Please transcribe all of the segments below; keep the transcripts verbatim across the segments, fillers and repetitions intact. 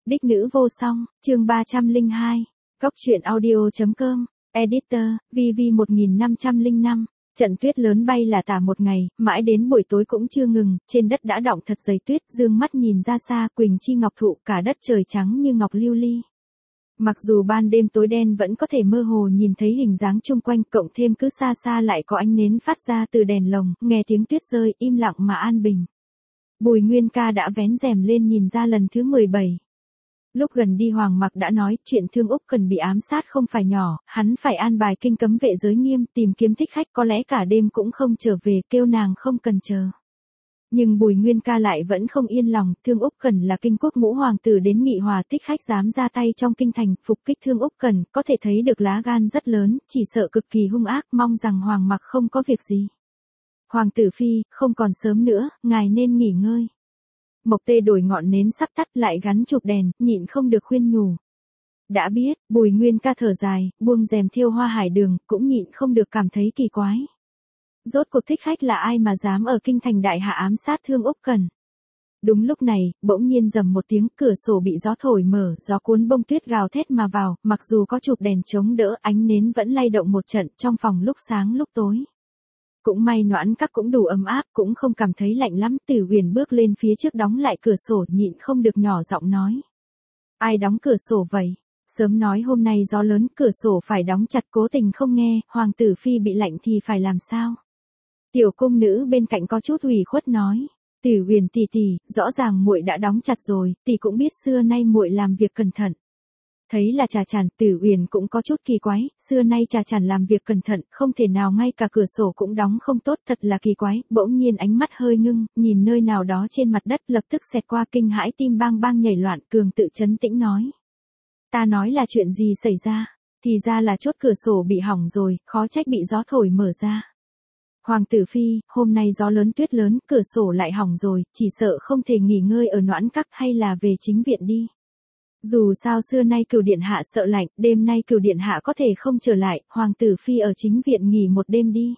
Đích nữ vô song, chương ba trăm lẻ hai, Cóc truyện audio.com, Editor, vê vê một nghìn năm trăm lẻ năm. Trận tuyết lớn bay là tả một ngày, mãi đến buổi tối cũng chưa ngừng, trên đất đã đọng thật dày tuyết, dương mắt nhìn ra xa, quỳnh chi ngọc thụ, cả đất trời trắng như ngọc lưu ly. Mặc dù ban đêm tối đen vẫn có thể mơ hồ nhìn thấy hình dáng chung quanh, cộng thêm cứ xa xa lại có ánh nến phát ra từ đèn lồng, nghe tiếng tuyết rơi, im lặng mà an bình. Bùi Nguyên Ca đã vén rèm lên nhìn ra lần thứ mười bảy. Lúc gần đi Hoàng Mặc đã nói chuyện Thương Úc Cần bị ám sát không phải nhỏ, hắn phải an bài kinh cấm vệ giới nghiêm, tìm kiếm thích khách, có lẽ cả đêm cũng không trở về, kêu nàng không cần chờ. Nhưng Bùi Nguyên Ca lại vẫn không yên lòng, Thương Úc Cần là kinh quốc ngũ hoàng tử đến nghị hòa, thích khách dám ra tay trong kinh thành, phục kích Thương Úc Cần, có thể thấy được lá gan rất lớn, chỉ sợ cực kỳ hung ác, mong rằng Hoàng Mặc không có việc gì. Hoàng tử phi, không còn sớm nữa, ngài nên nghỉ ngơi. Mộc Tê đổi ngọn nến sắp tắt lại gắn chụp đèn, nhịn không được khuyên nhủ. Đã biết, Bùi Nguyên Ca thở dài, buông rèm thiêu hoa hải đường, cũng nhịn không được cảm thấy kỳ quái. Rốt cuộc thích khách là ai mà dám ở kinh thành đại hạ ám sát Thương Úc Cần? Đúng lúc này, bỗng nhiên rầm một tiếng, cửa sổ bị gió thổi mở, gió cuốn bông tuyết gào thét mà vào, mặc dù có chụp đèn chống đỡ, ánh nến vẫn lay động một trận, trong phòng lúc sáng lúc tối. Cũng may Noãn Các cũng đủ ấm áp, cũng không cảm thấy lạnh lắm. Tử Huyền bước lên phía trước đóng lại cửa sổ, nhịn không được nhỏ giọng nói. Ai đóng cửa sổ vậy? Sớm nói hôm nay gió lớn, cửa sổ phải đóng chặt, cố tình không nghe, hoàng tử phi bị lạnh thì phải làm sao? Tiểu cung nữ bên cạnh có chút ủy khuất nói. Tử Huyền tỷ tỷ, rõ ràng muội đã đóng chặt rồi, tỷ cũng biết xưa nay muội làm việc cẩn thận. Thấy là Trà Chản, Tử Huyền cũng có chút kỳ quái, xưa nay Trà Chản làm việc cẩn thận, không thể nào ngay cả cửa sổ cũng đóng không tốt, thật là kỳ quái. Bỗng nhiên ánh mắt hơi ngưng, nhìn nơi nào đó trên mặt đất, lập tức xẹt qua kinh hãi, tim bang bang nhảy loạn, cường tự trấn tĩnh nói. Ta nói là chuyện gì xảy ra? Thì ra là chốt cửa sổ bị hỏng rồi, khó trách bị gió thổi mở ra. Hoàng tử phi, hôm nay gió lớn tuyết lớn, cửa sổ lại hỏng rồi, chỉ sợ không thể nghỉ ngơi ở Noãn Các, hay là về chính viện đi. Dù sao xưa nay Cửu điện hạ sợ lạnh, đêm nay Cửu điện hạ có thể không trở lại, hoàng tử phi ở chính viện nghỉ một đêm đi.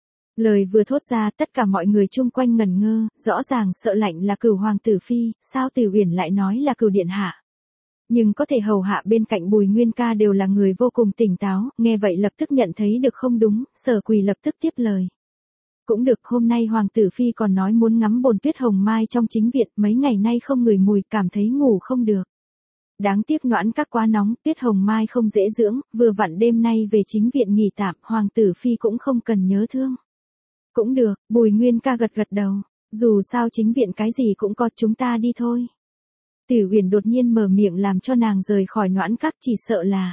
Lời vừa thốt ra, tất cả mọi người chung quanh ngẩn ngơ, rõ ràng sợ lạnh là Cửu hoàng tử phi, sao Tử Huyền lại nói là Cửu điện hạ? Nhưng có thể hầu hạ bên cạnh Bùi Nguyên Ca đều là người vô cùng tỉnh táo, nghe vậy lập tức nhận thấy được không đúng, Sở Quỳ lập tức tiếp lời. Cũng được, hôm nay hoàng tử phi còn nói muốn ngắm bồn tuyết hồng mai trong chính viện, mấy ngày nay không ngửi mùi, cảm thấy ngủ không được. Đáng tiếc Noãn Các quá nóng, tuyết hồng mai không dễ dưỡng, vừa vặn đêm nay về chính viện nghỉ tạm, hoàng tử phi cũng không cần nhớ thương. Cũng được, Bùi Nguyên Ca gật gật đầu, dù sao chính viện cái gì cũng có, chúng ta đi thôi. Tử Huyền đột nhiên mở miệng làm cho nàng rời khỏi Noãn Các, chỉ sợ là.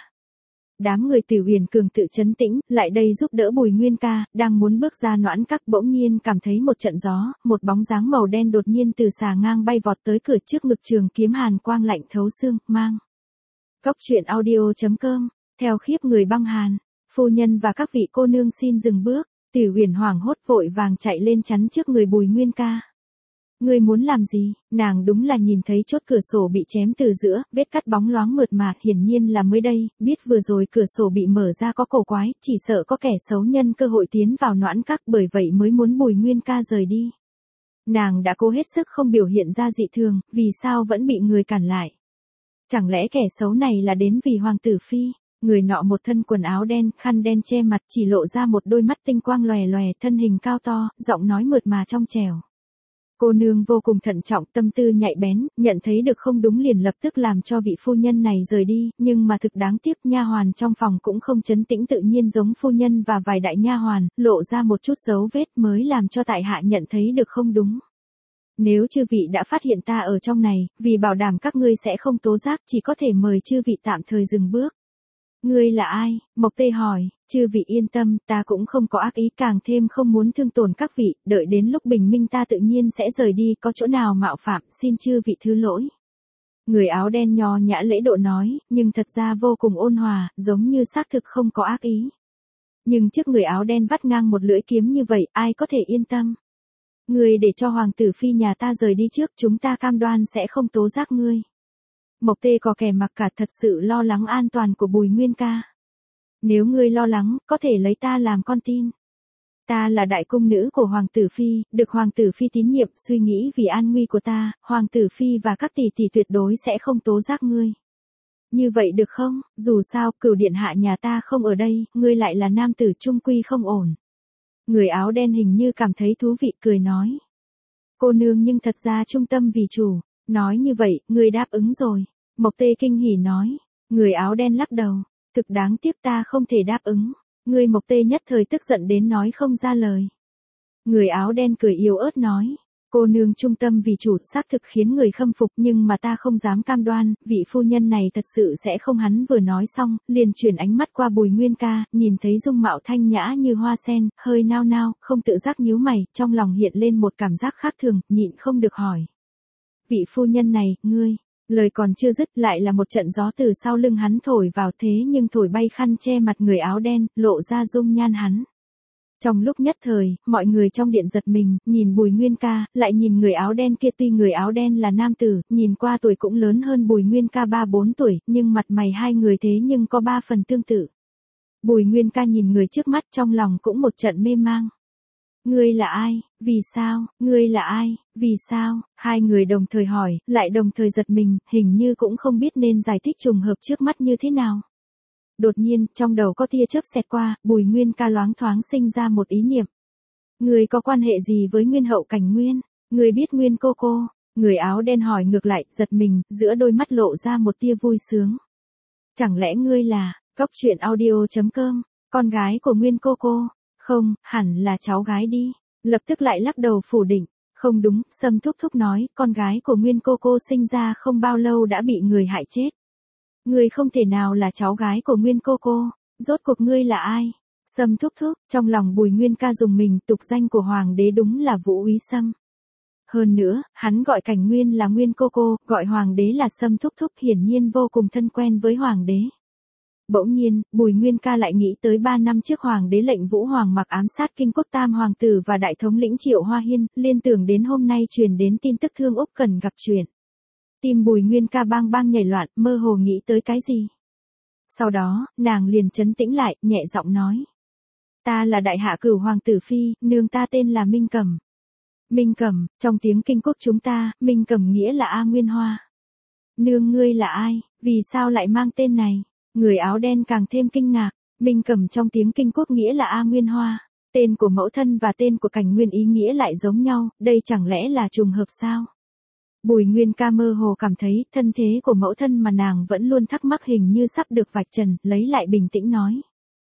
Đám người Tử Huyền cường tự trấn tĩnh, lại đây giúp đỡ Bùi Nguyên Ca, đang muốn bước ra Noãn Các, bỗng nhiên cảm thấy một trận gió, một bóng dáng màu đen đột nhiên từ xà ngang bay vọt tới cửa, trước ngực trường kiếm hàn quang lạnh thấu xương, mang. Cóc truyện audio.com, theo khiếp người băng hàn, phu nhân và các vị cô nương xin dừng bước. Tử Huyền hoảng hốt vội vàng chạy lên chắn trước người Bùi Nguyên Ca. Ngươi muốn làm gì? Nàng đúng là nhìn thấy chốt cửa sổ bị chém từ giữa, vết cắt bóng loáng mượt mà, hiển nhiên là mới đây, biết vừa rồi cửa sổ bị mở ra có cổ quái, chỉ sợ có kẻ xấu nhân cơ hội tiến vào Noãn Các, bởi vậy mới muốn Bùi Nguyên Ca rời đi. Nàng đã cố hết sức không biểu hiện ra dị thường, vì sao vẫn bị người cản lại? Chẳng lẽ kẻ xấu này là đến vì hoàng tử phi? Người nọ một thân quần áo đen, khăn đen che mặt, chỉ lộ ra một đôi mắt tinh quang lòe lòe, thân hình cao to, giọng nói mượt mà trong trẻo. Cô nương vô cùng thận trọng, tâm tư nhạy bén, nhận thấy được không đúng liền lập tức làm cho vị phu nhân này rời đi, nhưng mà thực đáng tiếc nha hoàn trong phòng cũng không trấn tĩnh tự nhiên giống phu nhân và vài đại nha hoàn, lộ ra một chút dấu vết mới làm cho tại hạ nhận thấy được không đúng. Nếu chư vị đã phát hiện ta ở trong này, vì bảo đảm các ngươi sẽ không tố giác, chỉ có thể mời chư vị tạm thời dừng bước. Ngươi là ai? Mộc Tê hỏi. Chư vị yên tâm, ta cũng không có ác ý, càng thêm không muốn thương tổn các vị, đợi đến lúc bình minh ta tự nhiên sẽ rời đi, có chỗ nào mạo phạm, xin chư vị thứ lỗi. Người áo đen nho nhã lễ độ nói, nhưng thật ra vô cùng ôn hòa, giống như xác thực không có ác ý. Nhưng trước người áo đen vắt ngang một lưỡi kiếm như vậy, ai có thể yên tâm? Ngươi để cho hoàng tử phi nhà ta rời đi trước, chúng ta cam đoan sẽ không tố giác ngươi. Mộc Tê có kẻ mặc cả, thật sự lo lắng an toàn của Bùi Nguyên Ca. Nếu ngươi lo lắng, có thể lấy ta làm con tin. Ta là đại cung nữ của Hoàng tử Phi, được Hoàng tử Phi tín nhiệm, suy nghĩ vì an nguy của ta, Hoàng tử Phi và các tỷ tỷ tuyệt đối sẽ không tố giác ngươi. Như vậy được không, dù sao, Cửu điện hạ nhà ta không ở đây, ngươi lại là nam tử trung quy không ổn. Người áo đen hình như cảm thấy thú vị cười nói. Cô nương nhưng thật ra trung tâm vì chủ, nói như vậy, ngươi đáp ứng rồi. Mộc Tê kinh hỉ nói, người áo đen lắc đầu, thực đáng tiếc ta không thể đáp ứng. Người Mộc Tê nhất thời tức giận đến nói không ra lời. Người áo đen cười yếu ớt nói, cô nương trung tâm vì chủ xác thực khiến người khâm phục nhưng mà ta không dám cam đoan, vị phu nhân này thật sự sẽ không. Hắn vừa nói xong, liền chuyển ánh mắt qua Bùi Nguyên Ca, nhìn thấy dung mạo thanh nhã như hoa sen, hơi nao nao, không tự giác nhíu mày, trong lòng hiện lên một cảm giác khác thường, nhịn không được hỏi. Vị phu nhân này, ngươi, lời còn chưa dứt lại là một trận gió từ sau lưng hắn thổi vào thế nhưng thổi bay khăn che mặt người áo đen, lộ ra dung nhan hắn. Trong lúc nhất thời, mọi người trong điện giật mình, nhìn Bùi Nguyên Ca, lại nhìn người áo đen kia tuy người áo đen là nam tử, nhìn qua tuổi cũng lớn hơn Bùi Nguyên Ca ba bốn tuổi, nhưng mặt mày hai người thế nhưng có ba phần tương tự. Bùi Nguyên Ca nhìn người trước mắt trong lòng cũng một trận mê mang. Ngươi là ai, vì sao, ngươi là ai, vì sao, hai người đồng thời hỏi, lại đồng thời giật mình, hình như cũng không biết nên giải thích trùng hợp trước mắt như thế nào. Đột nhiên, trong đầu có tia chớp xẹt qua, Bùi Nguyên Ca loáng thoáng sinh ra một ý niệm. Ngươi có quan hệ gì với Nguyên hậu Cảnh Nguyên? Ngươi biết Nguyên cô cô? Người áo đen hỏi ngược lại, giật mình, giữa đôi mắt lộ ra một tia vui sướng. Chẳng lẽ ngươi là, Cóc truyện audio chấm com, con gái của Nguyên cô cô? Không, hẳn là cháu gái đi. Lập tức lại lắc đầu phủ định. Không đúng, Sâm thúc thúc nói, con gái của Nguyên cô cô sinh ra không bao lâu đã bị người hại chết. Ngươi không thể nào là cháu gái của Nguyên cô cô, rốt cuộc ngươi là ai? Sâm thúc thúc, trong lòng Bùi Nguyên Ca dùng mình, tục danh của hoàng đế đúng là Vũ Úy Sâm. Hơn nữa, hắn gọi Cảnh Nguyên là Nguyên cô cô, gọi hoàng đế là Sâm thúc thúc, hiển nhiên vô cùng thân quen với hoàng đế. Bỗng nhiên, Bùi Nguyên Ca lại nghĩ tới ba năm trước hoàng đế lệnh Vũ Hoàng mặc ám sát kinh quốc tam hoàng tử và đại thống lĩnh Triệu Hoa Hiên, liên tưởng đến hôm nay truyền đến tin tức Thương Úc cần gặp chuyện. Tim Bùi Nguyên Ca bang bang nhảy loạn, mơ hồ nghĩ tới cái gì. Sau đó, nàng liền trấn tĩnh lại, nhẹ giọng nói. Ta là đại hạ cửu hoàng tử phi, nương ta tên là Minh Cẩm. Minh Cẩm, trong tiếng kinh quốc chúng ta, Minh Cẩm nghĩa là A Nguyên Hoa. Nương ngươi là ai, vì sao lại mang tên này? Người áo đen càng thêm kinh ngạc, Minh Cẩm trong tiếng kinh quốc nghĩa là A Nguyên Hoa. Tên của mẫu thân và tên của Cảnh Nguyên ý nghĩa lại giống nhau, đây chẳng lẽ là trùng hợp sao? Bùi Nguyên Ca mơ hồ cảm thấy thân thế của mẫu thân mà nàng vẫn luôn thắc mắc hình như sắp được vạch trần, lấy lại bình tĩnh nói.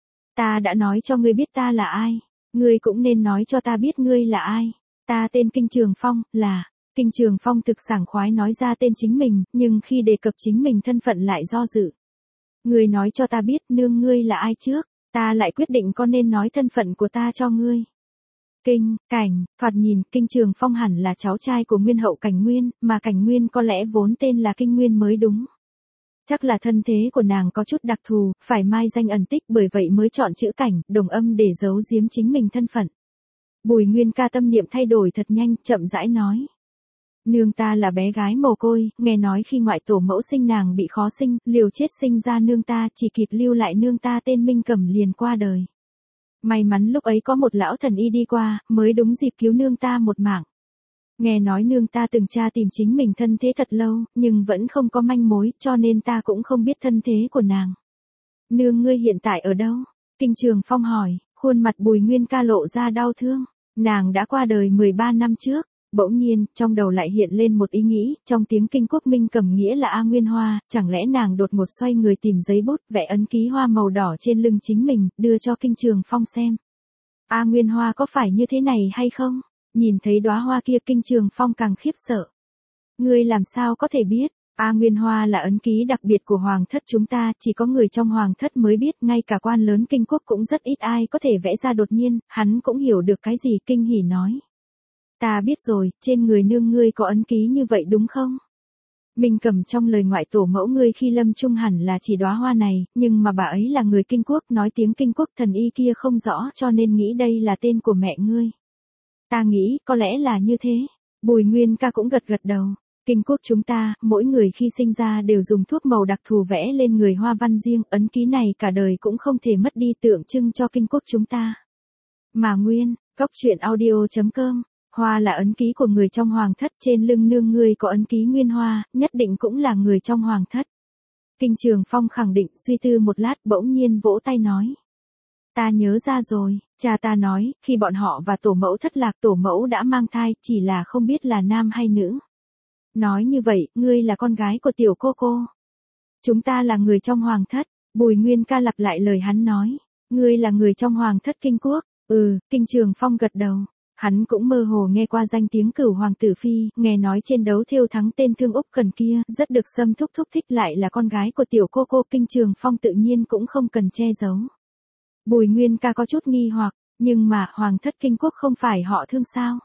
Ta đã nói cho ngươi biết ta là ai, ngươi cũng nên nói cho ta biết ngươi là ai. Ta tên Kinh Trường Phong, là... Kinh Trường Phong thực sảng khoái nói ra tên chính mình, nhưng khi đề cập chính mình thân phận lại do dự. Ngươi nói cho ta biết nương ngươi là ai trước, ta lại quyết định có nên nói thân phận của ta cho ngươi. Kinh, Cảnh, thoạt nhìn, Kinh Trường Phong hẳn là cháu trai của Nguyên hậu Cảnh Nguyên, mà Cảnh Nguyên có lẽ vốn tên là Kinh Nguyên mới đúng. Chắc là thân thế của nàng có chút đặc thù, phải mai danh ẩn tích bởi vậy mới chọn chữ Cảnh, đồng âm để giấu giếm chính mình thân phận. Bùi Nguyên Ca tâm niệm thay đổi thật nhanh, chậm rãi nói. Nương ta là bé gái mồ côi, nghe nói khi ngoại tổ mẫu sinh nàng bị khó sinh, liều chết sinh ra nương ta, chỉ kịp lưu lại nương ta tên Minh Cẩm liền qua đời. May mắn lúc ấy có một lão thần y đi qua, mới đúng dịp cứu nương ta một mạng. Nghe nói nương ta từng tra tìm chính mình thân thế thật lâu, nhưng vẫn không có manh mối, cho nên ta cũng không biết thân thế của nàng. Nương ngươi hiện tại ở đâu? Kinh Trường Phong hỏi, khuôn mặt Bùi Nguyên Ca lộ ra đau thương. Nàng đã qua đời mười ba năm trước. Bỗng nhiên, trong đầu lại hiện lên một ý nghĩ, trong tiếng kinh quốc Minh Cẩm nghĩa là A Nguyên Hoa, chẳng lẽ nàng đột ngột xoay người tìm giấy bút, vẽ ấn ký hoa màu đỏ trên lưng chính mình, đưa cho Kinh Trường Phong xem. A Nguyên Hoa có phải như thế này hay không? Nhìn thấy đóa hoa kia Kinh Trường Phong càng khiếp sợ. Ngươi làm sao có thể biết? A Nguyên Hoa là ấn ký đặc biệt của hoàng thất chúng ta, chỉ có người trong hoàng thất mới biết, ngay cả quan lớn kinh quốc cũng rất ít ai có thể vẽ ra đột nhiên, hắn cũng hiểu được cái gì, kinh hỉ nói. Ta biết rồi, trên người nương ngươi có ấn ký như vậy đúng không? Minh Cẩm trong lời ngoại tổ mẫu ngươi khi lâm chung hẳn là chỉ đóa hoa này, nhưng mà bà ấy là người kinh quốc, nói tiếng kinh quốc thần y kia không rõ cho nên nghĩ đây là tên của mẹ ngươi. Ta nghĩ, có lẽ là như thế. Bùi Nguyên Ca cũng gật gật đầu. Kinh quốc chúng ta, mỗi người khi sinh ra đều dùng thuốc màu đặc thù vẽ lên người hoa văn riêng, ấn ký này cả đời cũng không thể mất đi tượng trưng cho kinh quốc chúng ta. Mà nguyên, cốc truyện audio.com, hoa là ấn ký của người trong hoàng thất, trên lưng nương ngươi có ấn ký nguyên hoa, nhất định cũng là người trong hoàng thất. Kinh Trường Phong khẳng định, suy tư một lát bỗng nhiên vỗ tay nói. Ta nhớ ra rồi, cha ta nói, khi bọn họ và tổ mẫu thất lạc tổ mẫu đã mang thai, chỉ là không biết là nam hay nữ. Nói như vậy, ngươi là con gái của tiểu cô cô. Chúng ta là người trong hoàng thất, Bùi Nguyên Ca lặp lại lời hắn nói. Ngươi là người trong hoàng thất Kinh Quốc, ừ, Kinh Trường Phong gật đầu. Hắn cũng mơ hồ nghe qua danh tiếng Cửu Hoàng Tử Phi, nghe nói trên đấu thêu thắng tên Thương Úc Cần kia, rất được Sâm thúc thúc thích, lại là con gái của tiểu cô cô. Kinh Trường Phong tự nhiên cũng không cần che giấu. Bùi Nguyên Ca có chút nghi hoặc, nhưng mà hoàng thất Kinh Quốc không phải họ Thương sao?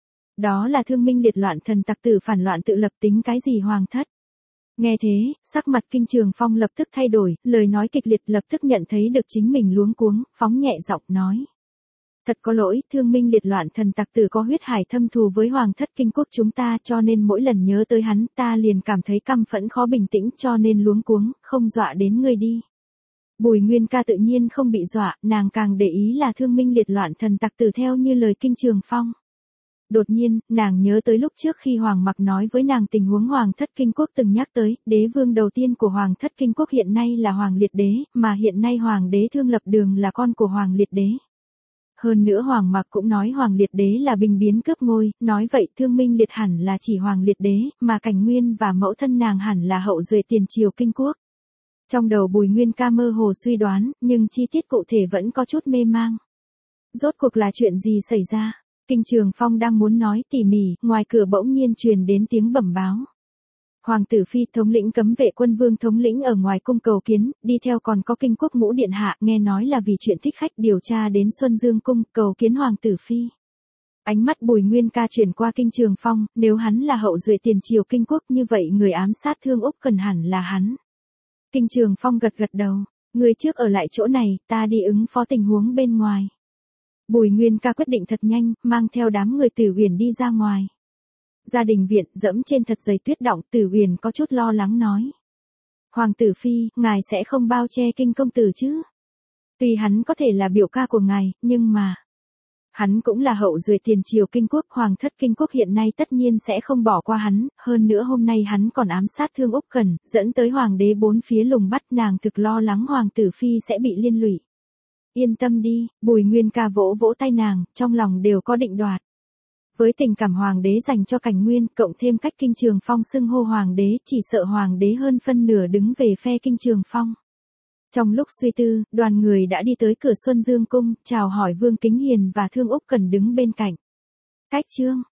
Đó là Thương Minh liệt loạn thần tặc tử phản loạn tự lập, tính cái gì hoàng thất? Nghe thế, sắc mặt Kinh Trường Phong lập tức thay đổi, lời nói kịch liệt, lập tức nhận thấy được chính mình luống cuống, phóng nhẹ giọng nói. Thật có lỗi, Thương Minh liệt loạn thần tặc tử có huyết hải thâm thù với hoàng thất Kinh Quốc chúng ta, cho nên mỗi lần nhớ tới hắn ta liền cảm thấy căm phẫn khó bình tĩnh, cho nên luống cuống, không dọa đến ngươi đi. Bùi Nguyên Ca tự nhiên không bị dọa, nàng càng để ý là Thương Minh liệt loạn thần tặc tử theo như lời Kinh Trường Phong. Đột nhiên, nàng nhớ tới lúc trước khi Hoàng Mặc nói với nàng tình huống Hoàng thất Kinh Quốc từng nhắc tới, đế vương đầu tiên của Hoàng thất Kinh Quốc hiện nay là Hoàng Liệt Đế, mà hiện nay Hoàng đế Thương Lập Đường là con của Hoàng Liệt Đế. Hơn nữa Hoàng Mặc cũng nói Hoàng Liệt Đế là binh biến cướp ngôi, nói vậy Thương Minh liệt hẳn là chỉ Hoàng Liệt Đế, mà Cảnh Nguyên và mẫu thân nàng hẳn là hậu duệ tiền triều Kinh Quốc. Trong đầu Bùi Nguyên Ca mơ hồ suy đoán, nhưng chi tiết cụ thể vẫn có chút mê mang. Rốt cuộc là chuyện gì xảy ra? Kinh Trường Phong đang muốn nói tỉ mỉ, ngoài cửa bỗng nhiên truyền đến tiếng bẩm báo. Hoàng tử Phi thống lĩnh cấm vệ quân Vương thống lĩnh ở ngoài cung cầu kiến, đi theo còn có Kinh Quốc ngũ điện hạ, nghe nói là vì chuyện thích khách điều tra đến Xuân Dương cung, cầu kiến Hoàng tử Phi. Ánh mắt Bùi Nguyên Ca chuyển qua Kinh Trường Phong, nếu hắn là hậu duệ tiền triều Kinh Quốc như vậy người ám sát Thương Úc Cần hẳn là hắn. Kinh Trường Phong gật gật đầu, người trước ở lại chỗ này, ta đi ứng phó tình huống bên ngoài. Bùi Nguyên Ca quyết định thật nhanh, mang theo đám người Tử Uyển đi ra ngoài. Gia đình viện dẫm trên thật dày tuyết đọng, Tử Uyển có chút lo lắng nói. Hoàng tử Phi, ngài sẽ không bao che Kinh công tử chứ? Tuy hắn có thể là biểu ca của ngài, nhưng mà... Hắn cũng là hậu duệ tiền triều Kinh Quốc, Hoàng thất Kinh Quốc hiện nay tất nhiên sẽ không bỏ qua hắn, hơn nữa hôm nay hắn còn ám sát Thương Úc Cần, dẫn tới Hoàng đế bốn phía lùng bắt, nàng thực lo lắng Hoàng tử Phi sẽ bị liên lụy. Yên tâm đi, Bùi Nguyên Ca vỗ vỗ tay nàng, trong lòng đều có định đoạt. Với tình cảm Hoàng đế dành cho Cảnh Nguyên, cộng thêm cách Kinh Trường Phong xưng hô Hoàng đế, chỉ sợ Hoàng đế hơn phân nửa đứng về phe Kinh Trường Phong. Trong lúc suy tư, đoàn người đã đi tới cửa Xuân Dương cung, chào hỏi Vương Kính Hiền và Thương Úc Cần đứng bên cạnh. Cách chương